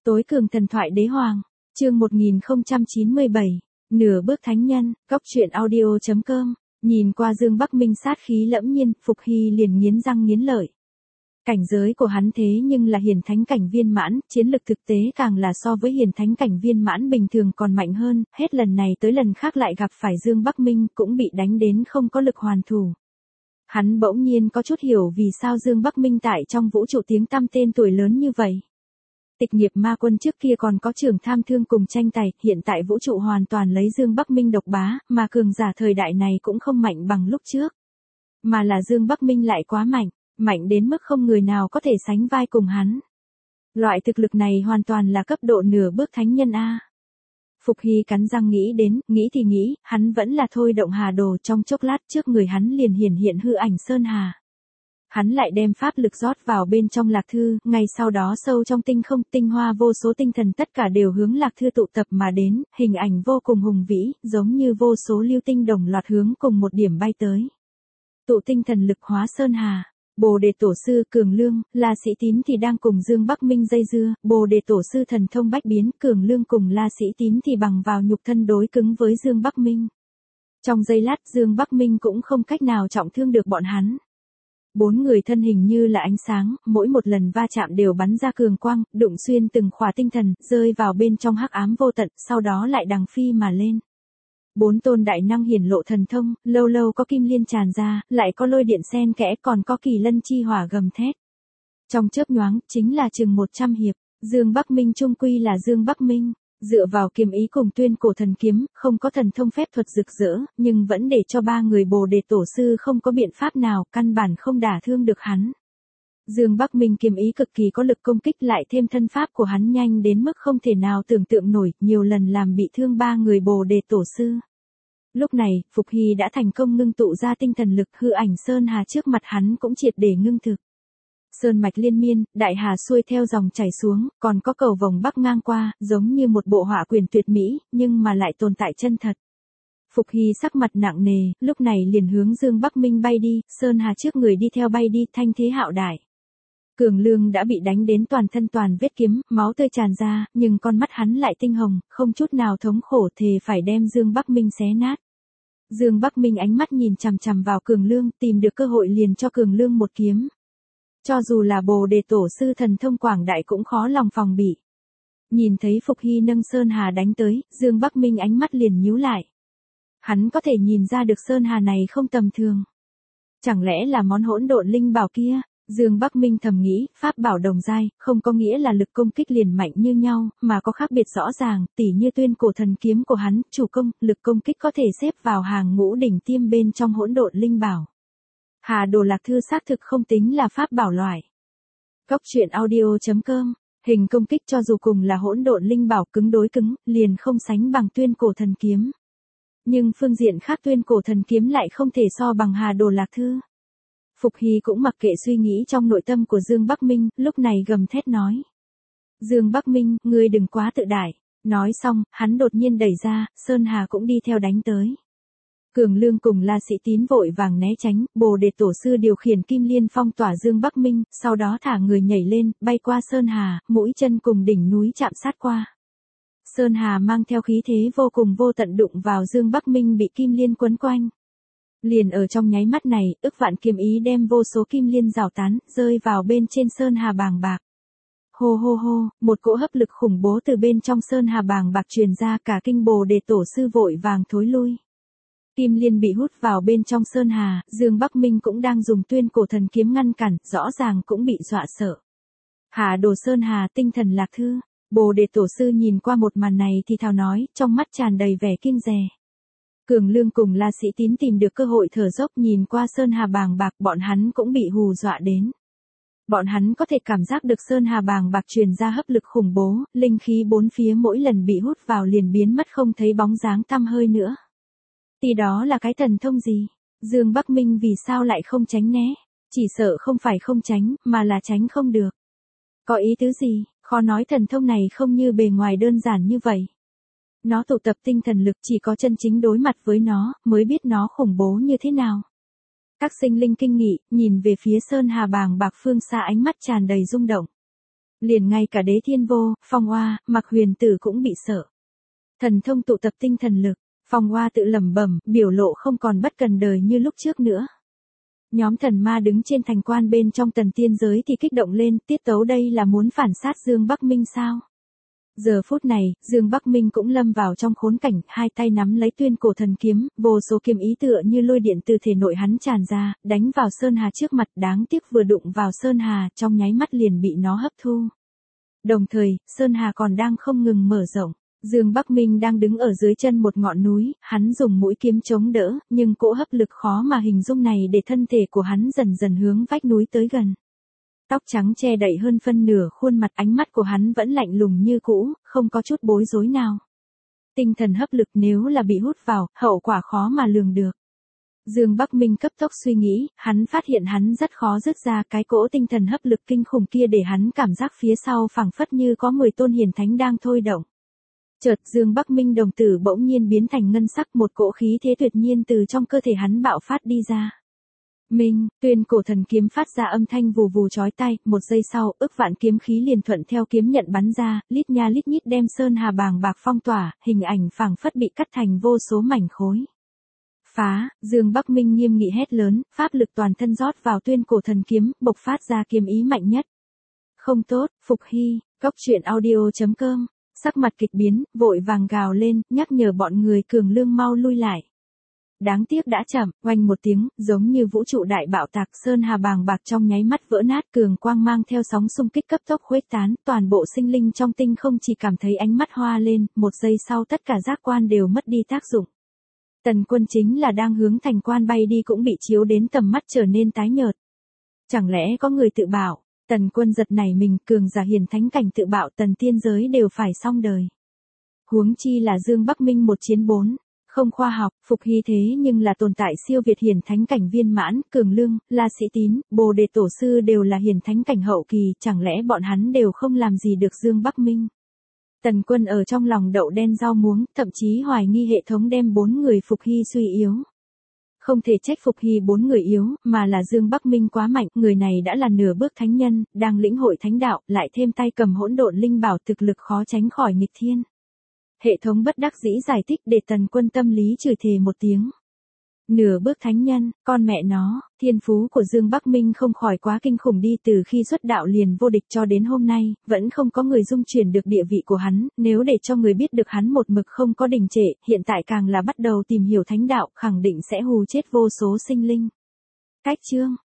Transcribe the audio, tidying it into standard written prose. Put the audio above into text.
Tối cường thần thoại đế hoàng, chương 1097, nửa bước thánh nhân, góc truyện audio.com, nhìn qua Dương Bắc Minh sát khí lẫm nhiên, Phục Hy liền nghiến răng nghiến lợi. Cảnh giới của hắn thế nhưng là hiển thánh cảnh viên mãn, chiến lực thực tế càng là so với hiển thánh cảnh viên mãn bình thường còn mạnh hơn, hết lần này tới lần khác lại gặp phải Dương Bắc Minh cũng bị đánh đến không có lực hoàn thủ. Hắn bỗng nhiên có chút hiểu vì sao Dương Bắc Minh tại trong vũ trụ tiếng tăm tên tuổi lớn như vậy. Tịch nghiệp ma quân trước kia còn có trưởng tham thương cùng tranh tài, hiện tại vũ trụ hoàn toàn lấy Dương Bắc Minh độc bá, mà cường giả thời đại này cũng không mạnh bằng lúc trước. Mà là Dương Bắc Minh lại quá mạnh, mạnh đến mức không người nào có thể sánh vai cùng hắn. Loại thực lực này hoàn toàn là cấp độ nửa bước thánh nhân A. Phục Hy cắn răng nghĩ thì nghĩ, hắn vẫn là thôi động hà đồ, trong chốc lát trước người hắn liền hiện hư ảnh sơn hà. Hắn lại đem pháp lực rót vào bên trong lạc thư, ngay sau đó sâu trong tinh không tinh hoa vô số tinh thần tất cả đều hướng lạc thư tụ tập mà đến, hình ảnh vô cùng hùng vĩ, giống như vô số lưu tinh đồng loạt hướng cùng một điểm bay tới. Tụ tinh thần lực hóa sơn hà. Bồ Đề Tổ sư Cường Lương, La Sĩ Tín thì đang cùng Dương Bắc Minh dây dưa, Bồ Đề Tổ sư thần thông bách biến, Cường Lương cùng La Sĩ Tín thì bằng vào nhục thân đối cứng với Dương Bắc Minh. Trong giây lát Dương Bắc Minh cũng không cách nào trọng thương được bọn hắn. Bốn người thân hình như là ánh sáng, mỗi một lần va chạm đều bắn ra cường quang, đụng xuyên từng khỏa tinh thần, rơi vào bên trong hắc ám vô tận, sau đó lại đằng phi mà lên. Bốn tôn đại năng hiển lộ thần thông, lâu lâu có kim liên tràn ra, lại có lôi điện xen kẽ, còn có kỳ lân chi hỏa gầm thét. Trong chớp nhoáng, chính là chừng 100 hiệp, Dương Bắc Minh trung quy là Dương Bắc Minh, dựa vào kiếm ý cùng tuyên cổ thần kiếm, không có thần thông phép thuật rực rỡ, nhưng vẫn để cho ba người Bồ Đề Tổ sư không có biện pháp nào, căn bản không đả thương được hắn. Dương Bắc Minh kiếm ý cực kỳ có lực công kích, lại thêm thân pháp của hắn nhanh đến mức không thể nào tưởng tượng nổi, nhiều lần làm bị thương ba người Bồ Đề Tổ sư. Lúc này, Phục Hy đã thành công ngưng tụ ra tinh thần lực, hư ảnh sơn hà trước mặt hắn cũng triệt để ngưng thực. Sơn mạch liên miên, đại hà xuôi theo dòng chảy xuống, còn có cầu vồng bắc ngang qua, giống như một bộ họa quyền tuyệt mỹ, nhưng mà lại tồn tại chân thật. Phục Hy sắc mặt nặng nề, lúc này liền hướng Dương Bắc Minh bay đi, sơn hà trước người đi theo bay đi, thanh thế hạo đại. Cường Lương đã bị đánh đến toàn thân toàn vết kiếm, máu tươi tràn ra, nhưng con mắt hắn lại tinh hồng, không chút nào thống khổ, thề phải đem Dương Bắc Minh xé nát. Dương Bắc Minh ánh mắt nhìn chằm chằm vào Cường Lương, tìm được cơ hội liền cho Cường Lương một kiếm. Cho dù là Bồ Đề Tổ sư thần thông quảng đại cũng khó lòng phòng bị. Nhìn thấy Phục Hy nâng sơn hà đánh tới, Dương Bắc Minh ánh mắt liền nhíu lại. Hắn có thể nhìn ra được sơn hà này không tầm thường. Chẳng lẽ là món hỗn độn linh bảo kia? Dương Bắc Minh thầm nghĩ, pháp bảo đồng giai, không có nghĩa là lực công kích liền mạnh như nhau, mà có khác biệt rõ ràng, tỉ như tuyên cổ thần kiếm của hắn, chủ công, lực công kích có thể xếp vào hàng ngũ đỉnh tiêm bên trong hỗn độn linh bảo. Hà Đồ Lạc Thư xác thực không tính là pháp bảo loại. Góc truyện audio.com, hình công kích cho dù cùng là hỗn độn linh bảo cứng đối cứng, liền không sánh bằng tuyên cổ thần kiếm. Nhưng phương diện khác tuyên cổ thần kiếm lại không thể so bằng Hà Đồ Lạc Thư. Phục Hy cũng mặc kệ suy nghĩ trong nội tâm của Dương Bắc Minh, lúc này gầm thét nói. Dương Bắc Minh, ngươi đừng quá tự đại. Nói xong, hắn đột nhiên đẩy ra, Sơn Hà cũng đi theo đánh tới. Cường Lương cùng La Sĩ Tín vội vàng né tránh, Bồ Đề Tổ sư điều khiển kim liên phong tỏa Dương Bắc Minh, sau đó thả người nhảy lên, bay qua Sơn Hà, mũi chân cùng đỉnh núi chạm sát qua. Sơn Hà mang theo khí thế vô cùng vô tận đụng vào Dương Bắc Minh bị kim liên quấn quanh. Liền ở trong nháy mắt này, ức vạn kiếm ý đem vô số kim liên rào tán, rơi vào bên trên sơn hà bàng bạc. Hô hô hô, một cỗ hấp lực khủng bố từ bên trong sơn hà bàng bạc truyền ra, cả kinh Bồ Đề Tổ sư vội vàng thối lui. Kim liên bị hút vào bên trong sơn hà, Dương Bắc Minh cũng đang dùng tuyên cổ thần kiếm ngăn cản, rõ ràng cũng bị dọa sợ. Hà Đồ sơn hà tinh thần lạc thư, Bồ Đề Tổ sư nhìn qua một màn này thì thào nói, trong mắt tràn đầy vẻ kiêng dè. Cường Lương cùng La Sĩ Tín tìm được cơ hội thở dốc, nhìn qua sơn hà bàng bạc, bọn hắn cũng bị hù dọa đến. Bọn hắn có thể cảm giác được sơn hà bàng bạc truyền ra hấp lực khủng bố, linh khí bốn phía mỗi lần bị hút vào liền biến mất không thấy bóng dáng tăm hơi nữa. Thì đó là cái thần thông gì? Dương Bắc Minh vì sao lại không tránh né? Chỉ sợ không phải không tránh, mà là tránh không được. Có ý tứ gì? Khó nói thần thông này không như bề ngoài đơn giản như vậy. Nó tụ tập tinh thần lực, chỉ có chân chính đối mặt với nó, mới biết nó khủng bố như thế nào. Các sinh linh kinh nghị, nhìn về phía sơn hà bàng bạc phương xa, ánh mắt tràn đầy rung động. Liền ngay cả Đế Thiên Vô, Phong Oa, Mạc Huyền Tử cũng bị sợ. Thần thông tụ tập tinh thần lực, Phong Oa tự lẩm bẩm, biểu lộ không còn bất cần đời như lúc trước nữa. Nhóm thần ma đứng trên thành quan bên trong Tần Tiên giới thì kích động lên, tiết tấu đây là muốn phản sát Dương Bắc Minh sao? Giờ phút này, Dương Bắc Minh cũng lâm vào trong khốn cảnh, hai tay nắm lấy tuyên cổ thần kiếm, vô số kiếm ý tựa như lôi điện từ thể nội hắn tràn ra, đánh vào Sơn Hà trước mặt, đáng tiếc vừa đụng vào Sơn Hà, trong nháy mắt liền bị nó hấp thu. Đồng thời, Sơn Hà còn đang không ngừng mở rộng. Dương Bắc Minh đang đứng ở dưới chân một ngọn núi, hắn dùng mũi kiếm chống đỡ, nhưng cỗ hấp lực khó mà hình dung này để thân thể của hắn dần dần hướng vách núi tới gần. Tóc trắng che đậy hơn phân nửa khuôn mặt, ánh mắt của hắn vẫn lạnh lùng như cũ, không có chút bối rối nào. Tinh thần hấp lực nếu là bị hút vào, hậu quả khó mà lường được. Dương Bắc Minh cấp tốc suy nghĩ, hắn phát hiện hắn rất khó dứt ra cái cỗ tinh thần hấp lực kinh khủng kia để hắn cảm giác phía sau phảng phất như có 10 tôn hiển thánh đang thôi động. Chợt Dương Bắc Minh đồng tử bỗng nhiên biến thành ngân sắc, một cỗ khí thế tuyệt nhiên từ trong cơ thể hắn bạo phát đi ra. Minh, tuyên cổ thần kiếm phát ra âm thanh vù vù chói tai, một giây sau, ức vạn kiếm khí liền thuận theo kiếm nhận bắn ra, lít nha lít nhít đem Sơn Hà bàng bạc phong tỏa, hình ảnh phảng phất bị cắt thành vô số mảnh khối. Phá, Dương Bắc Minh nghiêm nghị hét lớn, pháp lực toàn thân rót vào tuyên cổ thần kiếm, bộc phát ra kiếm ý mạnh nhất. Không tốt, Phục Hy, Cốc Truyện Audio.com. Sắc mặt kịch biến, vội vàng gào lên, nhắc nhở bọn người cường lương mau lui lại. Đáng tiếc đã chậm, oanh một tiếng, giống như vũ trụ đại bạo tạc, Sơn Hà bàng bạc trong nháy mắt vỡ nát, cường quang mang theo sóng xung kích cấp tốc khuếch tán, toàn bộ sinh linh trong tinh không chỉ cảm thấy ánh mắt hoa lên, một giây sau tất cả giác quan đều mất đi tác dụng. Tần Quân chính là đang hướng thành quan bay đi cũng bị chiếu đến tầm mắt trở nên tái nhợt. Chẳng lẽ có người tự bảo? Tần Quân giật nảy mình, cường giả hiển thánh cảnh tự bạo Tần Tiên giới đều phải xong đời. Huống chi là Dương Bắc Minh 1-4, không khoa học, Phục Hy thế nhưng là tồn tại siêu việt hiển thánh cảnh viên mãn, Cường Lương, La Sĩ Tín, Bồ Đề Tổ Sư đều là hiển thánh cảnh hậu kỳ, chẳng lẽ bọn hắn đều không làm gì được Dương Bắc Minh? Tần Quân ở trong lòng đậu đen rau muống, thậm chí hoài nghi hệ thống đem 4 người Phục Hy suy yếu. Không thể trách Phục Hy 4 người yếu, mà là Dương Bắc Minh quá mạnh, người này đã là nửa bước thánh nhân, đang lĩnh hội thánh đạo, lại thêm tay cầm hỗn độn linh bảo, thực lực khó tránh khỏi nghịch thiên. Hệ thống bất đắc dĩ giải thích để Tần Quân tâm lý chửi thề một tiếng. Nửa bước thánh nhân, con mẹ nó, thiên phú của Dương Bắc Minh không khỏi quá kinh khủng đi, từ khi xuất đạo liền vô địch cho đến hôm nay, vẫn không có người dung chuyển được địa vị của hắn, nếu để cho người biết được hắn một mực không có đình trệ, hiện tại càng là bắt đầu tìm hiểu thánh đạo, khẳng định sẽ hù chết vô số sinh linh. Cách chương